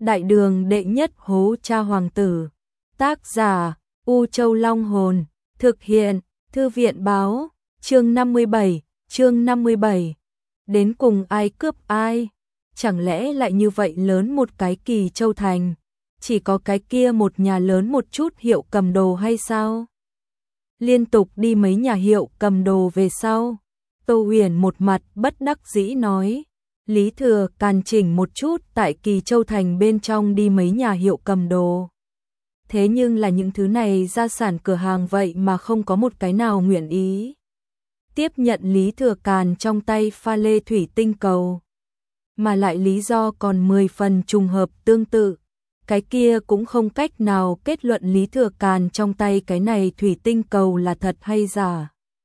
Đại đường đệ nhất hố cha hoàng tử. Tác giả U Châu Long Hồn. Thực hiện Thư viện Báo. Chương 57. Đến cùng ai cướp ai? Chẳng lẽ lại như vậy lớn một cái Kỳ Châu thành, chỉ có cái kia một nhà lớn một chút hiệu cầm đồ hay sao? Liên tục đi mấy nhà hiệu cầm đồ về sau, Tô Huyền một mặt bất đắc dĩ nói, Lý Thừa càn chỉnh một chút tại Kỳ Châu thành bên trong đi mấy nhà hiệu cầm đồ. Thế nhưng là những thứ này gia sản cửa hàng vậy mà không có một cái nào nguyện ý tiếp nhận Lý Thừa Càn trong tay pha lê thủy tinh cầu. Mà lại lý do còn 10 phần trùng hợp tương tự. Cái kia cũng không cách nào kết luận Lý Thừa Càn trong tay cái này thủy tinh cầu là thật hay giả.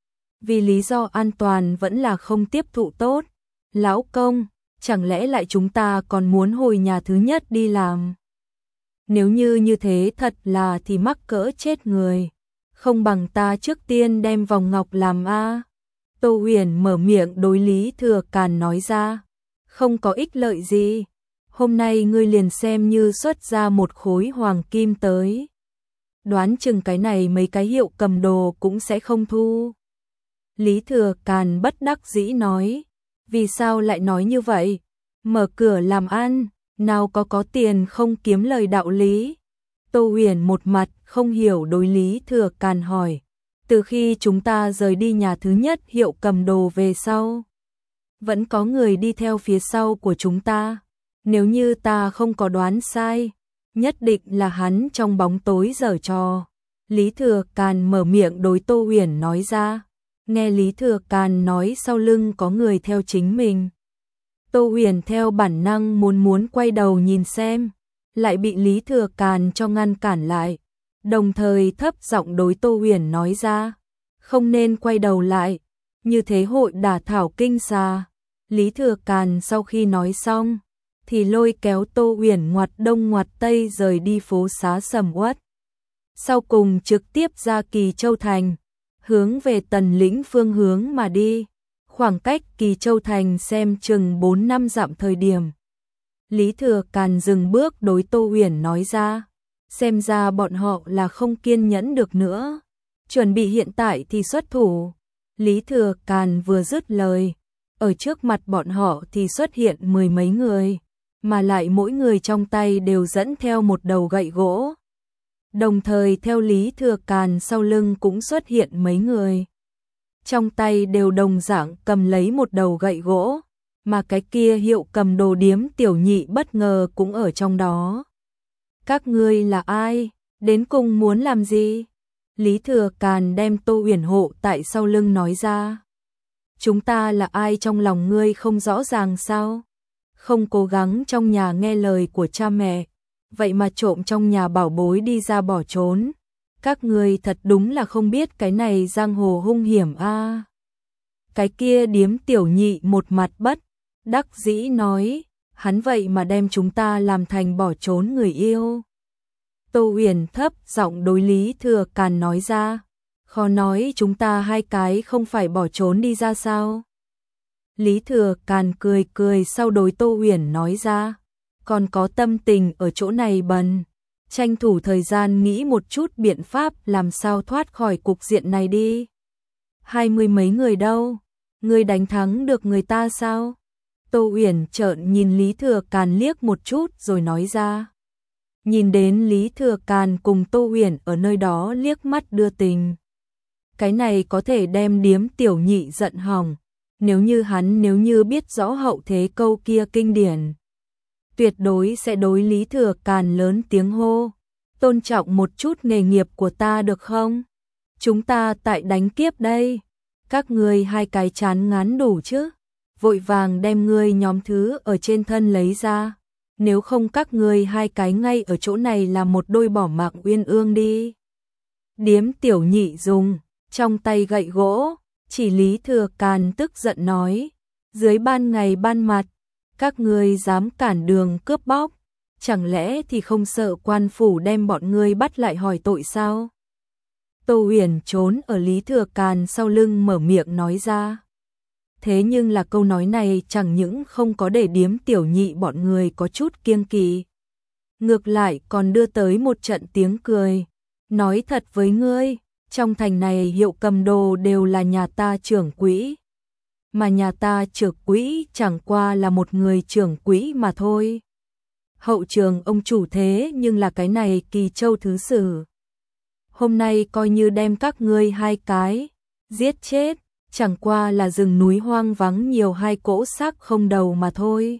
Vì lý do an toàn vẫn là không tiếp thụ tốt. Lão công, chẳng lẽ lại chúng ta còn muốn hồi nhà thứ nhất đi làm? Nếu như thế thật là thì mắc cỡ chết người. Không bằng ta trước tiên đem vòng ngọc làm a. Tô Huyền mở miệng đối Lý Thừa Càn nói ra. Không có ích lợi gì. Hôm nay ngươi liền xem như xuất ra một khối hoàng kim tới. Đoán chừng cái này mấy cái hiệu cầm đồ cũng sẽ không thu. Lý Thừa Càn bất đắc dĩ nói. Vì sao lại nói như vậy? Mở cửa làm ăn, nào có tiền không kiếm lời đạo lý. Tô Huyền một mặt không hiểu đối Lý Thừa Càn hỏi. Từ khi chúng ta rời đi nhà thứ nhất hiệu cầm đồ về sau, vẫn có người đi theo phía sau của chúng ta. Nếu như ta không có đoán sai, nhất định là hắn trong bóng tối giở trò. Lý Thừa Càn mở miệng đối Tô Huyền nói ra. Nghe Lý Thừa Càn nói sau lưng có người theo chính mình. Tô Huyền theo bản năng muốn quay đầu nhìn xem, lại bị Lý Thừa Càn cho ngăn cản lại. Đồng thời thấp giọng đối Tô Huyền nói ra. Không nên quay đầu lại, như thế hội đả thảo kinh xà. Lý Thừa Càn sau khi nói xong, thì lôi kéo Tô Huyền ngoặt đông ngoặt tây rời đi phố xá sầm uất. Sau cùng trực tiếp ra Kỳ Châu thành, hướng về Tần Lĩnh phương hướng mà đi. Khoảng cách Kỳ Châu thành xem chừng 4-5 dặm thời điểm. Lý Thừa Càn dừng bước đối Tô Huyền nói ra. Xem ra bọn họ là không kiên nhẫn được nữa. Chuẩn bị hiện tại thì xuất thủ. Lý Thừa Càn vừa dứt lời, ở trước mặt bọn họ thì xuất hiện 10 mấy người, mà lại mỗi người trong tay đều dẫn theo một đầu gậy gỗ. Đồng thời theo Lý Thừa Càn sau lưng cũng xuất hiện mấy người. Trong tay đều đồng dạng cầm lấy một đầu gậy gỗ, mà cái kia hiệu cầm đồ điếm tiểu nhị bất ngờ cũng ở trong đó. Các ngươi là ai? Đến cùng muốn làm gì? Lý Thừa Càn đem Tô Huyền hộ tại sau lưng nói ra. Chúng ta là ai trong lòng ngươi không rõ ràng sao? Không cố gắng trong nhà nghe lời của cha mẹ, vậy mà trộm trong nhà bảo bối đi ra bỏ trốn. Các ngươi thật đúng là không biết cái này giang hồ hung hiểm a. Cái kia điếm tiểu nhị một mặt bất đắc dĩ nói, hắn vậy mà đem chúng ta làm thành bỏ trốn người yêu. Tô Huyền thấp giọng đối Lý Thừa Càn nói ra, khó nói chúng ta hai cái không phải bỏ trốn đi ra sao? Lý Thừa Càn cười sau đối Tô Huyền nói ra, còn có tâm tình ở chỗ này bần, tranh thủ thời gian nghĩ một chút biện pháp làm sao thoát khỏi cục diện này đi. 20 mấy người đâu? Ngươi đánh thắng được người ta sao? Tô Huyền trợn nhìn Lý Thừa Càn liếc một chút rồi nói ra. Nhìn đến Lý Thừa Càn cùng Tô Huyền ở nơi đó liếc mắt đưa tình. Cái này có thể đem điếm tiểu nhị giận hỏng. Nếu như biết rõ hậu thế câu kia kinh điển, tuyệt đối sẽ đối Lý Thừa Càn lớn tiếng hô. Tôn trọng một chút nghề nghiệp của ta được không? Chúng ta tại đánh kiếp đây. Các ngươi hai cái chán ngán đủ chứ? Vội vàng đem ngươi nhóm thứ ở trên thân lấy ra. Nếu không các ngươi hai cái ngay ở chỗ này là một đôi bỏ mạng uyên ương đi. Điếm tiểu nhị dùng trong tay gậy gỗ, chỉ Lý Thừa Càn tức giận nói. Dưới ban ngày ban mặt, các ngươi dám cản đường cướp bóc, chẳng lẽ thì không sợ quan phủ đem bọn ngươi bắt lại hỏi tội sao? Tô Huyền trốn ở Lý Thừa Càn sau lưng mở miệng nói ra. Thế nhưng là câu nói này chẳng những không có để điếm tiểu nhị bọn người có chút kiêng kỵ, ngược lại còn đưa tới một trận tiếng cười. Nói thật với ngươi, trong thành này hiệu cầm đồ đều là nhà ta trưởng quỹ. Mà nhà ta trưởng quỹ chẳng qua là một người trưởng quỹ mà thôi. Hậu trường ông chủ thế nhưng là cái này Kỳ Châu thứ sử. Hôm nay coi như đem các ngươi hai cái giết chết, chẳng qua là rừng núi hoang vắng nhiều hai cỗ xác không đầu mà thôi.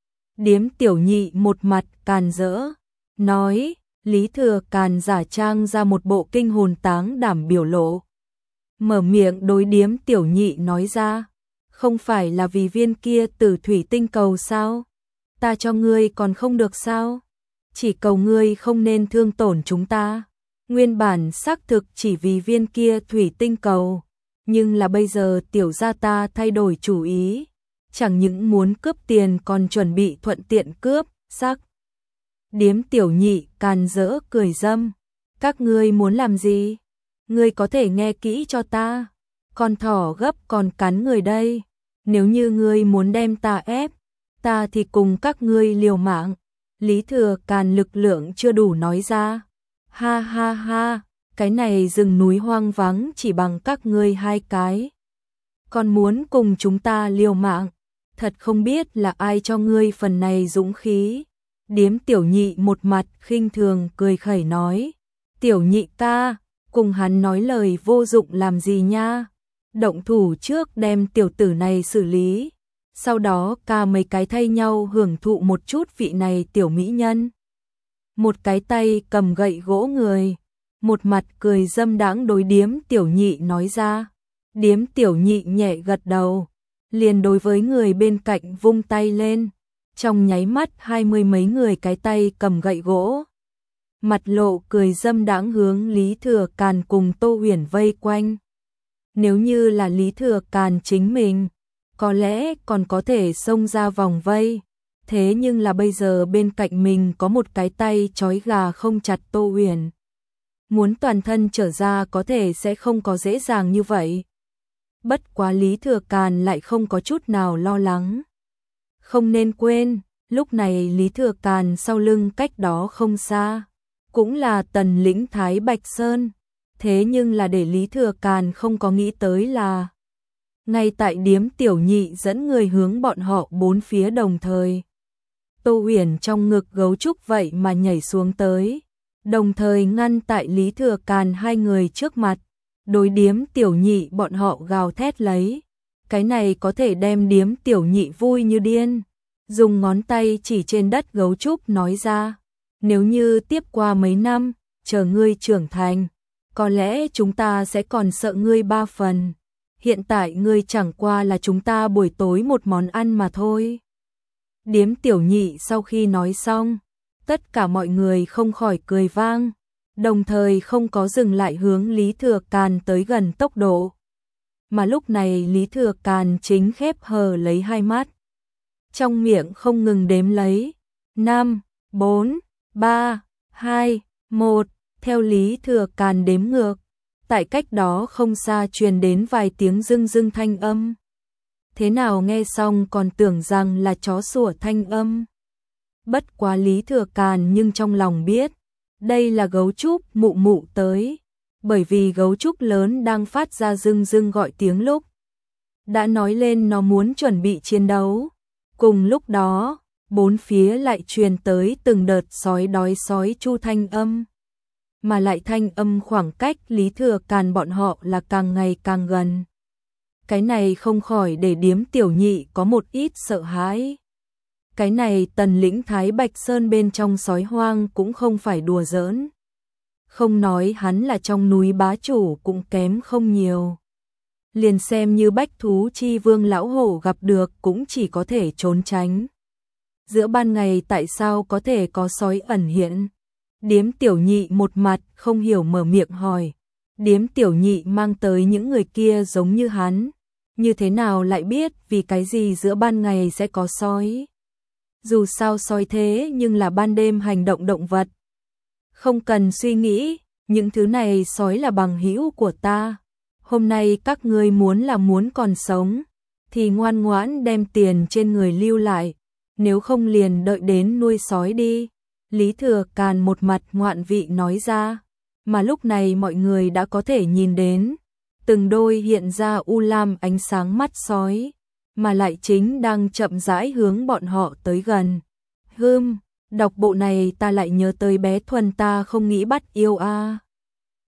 Điếm Tiểu Nhị một mặt càn rỡ, nói, Lý Thừa Càn giả trang ra một bộ kinh hồn táng đảm biểu lộ. Mở miệng đối Điếm Tiểu Nhị nói ra, không phải là vì viên kia Tử thủy tinh cầu sao? Ta cho ngươi còn không được sao? Chỉ cầu ngươi không nên thương tổn chúng ta. Nguyên bản xác thực chỉ vì viên kia thủy tinh cầu, nhưng là bây giờ tiểu gia ta thay đổi chủ ý, chẳng những muốn cướp tiền còn chuẩn bị thuận tiện cướp xác. Điếm Tiểu Nhị càn rỡ cười dâm, các ngươi muốn làm gì? Ngươi có thể nghe kỹ cho ta, con thỏ gấp còn cắn người đây, nếu như ngươi muốn đem ta ép, ta thì cùng các ngươi liều mạng. Lý Thừa Càn lực lượng chưa đủ nói ra. Ha ha ha, cái này rừng núi hoang vắng chỉ bằng các ngươi hai cái. Còn muốn cùng chúng ta liều mạng, thật không biết là ai cho ngươi phần này dũng khí. Điếm Tiểu Nhị một mặt khinh thường cười khẩy nói, Tiểu Nhị ca, cùng hắn nói lời vô dụng làm gì nha. Động thủ trước đem tiểu tử này xử lý, sau đó ca mấy cái thay nhau hưởng thụ một chút vị này tiểu mỹ nhân. Một cái tay cầm gậy gỗ người, một mặt cười dâm đãng đối Điếm Tiểu Nhị nói ra. Điếm Tiểu Nhị nhẹ gật đầu, liền đối với người bên cạnh vung tay lên, trong nháy mắt 20 mấy người cái tay cầm gậy gỗ, mặt lộ cười dâm đãng hướng Lý Thừa Càn cùng Tô Huyền vây quanh. Nếu như là Lý Thừa Càn chính mình, có lẽ còn có thể xông ra vòng vây, thế nhưng là bây giờ bên cạnh mình có một cái tay trói gà không chặt Tô Huyền. Muốn toàn thân trở ra có thể sẽ không có dễ dàng như vậy. Bất quá Lý Thừa Càn lại không có chút nào lo lắng. Không nên quên, lúc này Lý Thừa Càn sau lưng cách đó không xa, cũng là tần lĩnh Thái Bạch Sơn. Thế nhưng là để Lý Thừa Càn không có nghĩ tới là, ngay tại Điếm Tiểu Nhị dẫn người hướng bọn họ bốn phía đồng thời. Tô Huyền trong ngực gấu trúc vậy mà nhảy xuống tới, đồng thời ngăn tại Lý Thừa Càn hai người trước mặt, đối Điếm Tiểu Nhị bọn họ gào thét lấy. Cái này có thể đem Điếm Tiểu Nhị vui như điên, dùng ngón tay chỉ trên đất gấu trúc nói ra, nếu như tiếp qua mấy năm, chờ ngươi trưởng thành, có lẽ chúng ta sẽ còn sợ ngươi ba phần. Hiện tại ngươi chẳng qua là chúng ta buổi tối một món ăn mà thôi. Điếm Tiểu Nhị sau khi nói xong, tất cả mọi người không khỏi cười vang, đồng thời không có dừng lại hướng Lý Thừa Càn tới gần tốc độ. Mà lúc này Lý Thừa Càn chính khép hờ lấy hai mắt, trong miệng không ngừng đếm lấy, 5, 4, 3, 2, 1, theo Lý Thừa Càn đếm ngược. Tại cách đó không xa truyền đến vài tiếng rưng rưng thanh âm. Thế nào nghe xong còn tưởng rằng là chó sủa thanh âm. Bất quá Lý Thừa Càn nhưng trong lòng biết, đây là gấu trúc mụ mụ tới, bởi vì gấu trúc lớn đang phát ra rưng rưng gọi tiếng lúc đã nói lên nó muốn chuẩn bị chiến đấu. Cùng lúc đó, bốn phía lại truyền tới từng đợt sói đói sói chu thanh âm. Mà lại thanh âm khoảng cách Lý Thừa Càn bọn họ là càng ngày càng gần. Cái này không khỏi để Điếm Tiểu Nhị có một ít sợ hãi. Cái này tần lĩnh Thái Bạch Sơn bên trong sói hoang cũng không phải đùa giỡn. Không nói hắn là trong núi bá chủ cũng kém không nhiều. Liền xem như bách thú chi vương lão hổ gặp được cũng chỉ có thể trốn tránh. Giữa ban ngày tại sao có thể có sói ẩn hiện? Điếm Tiểu Nhị một mặt không hiểu mở miệng hỏi. Điếm Tiểu Nhị mang tới những người kia giống như hắn, như thế nào lại biết vì cái gì giữa ban ngày sẽ có sói? Dù sao sói thế nhưng là ban đêm hành động động vật. Không cần suy nghĩ, những thứ này sói là bằng hữu của ta. Hôm nay các ngươi muốn còn sống, thì ngoan ngoãn đem tiền trên người lưu lại, nếu không liền đợi đến nuôi sói đi. Lý Thừa Càn một mặt ngoạn vị nói ra, mà lúc này mọi người đã có thể nhìn đến, từng đôi hiện ra u lam ánh sáng mắt sói, mà lại chính đang chậm rãi hướng bọn họ tới gần. Đọc bộ này ta lại nhớ tới bé Thuần ta không nghĩ bắt yêu a.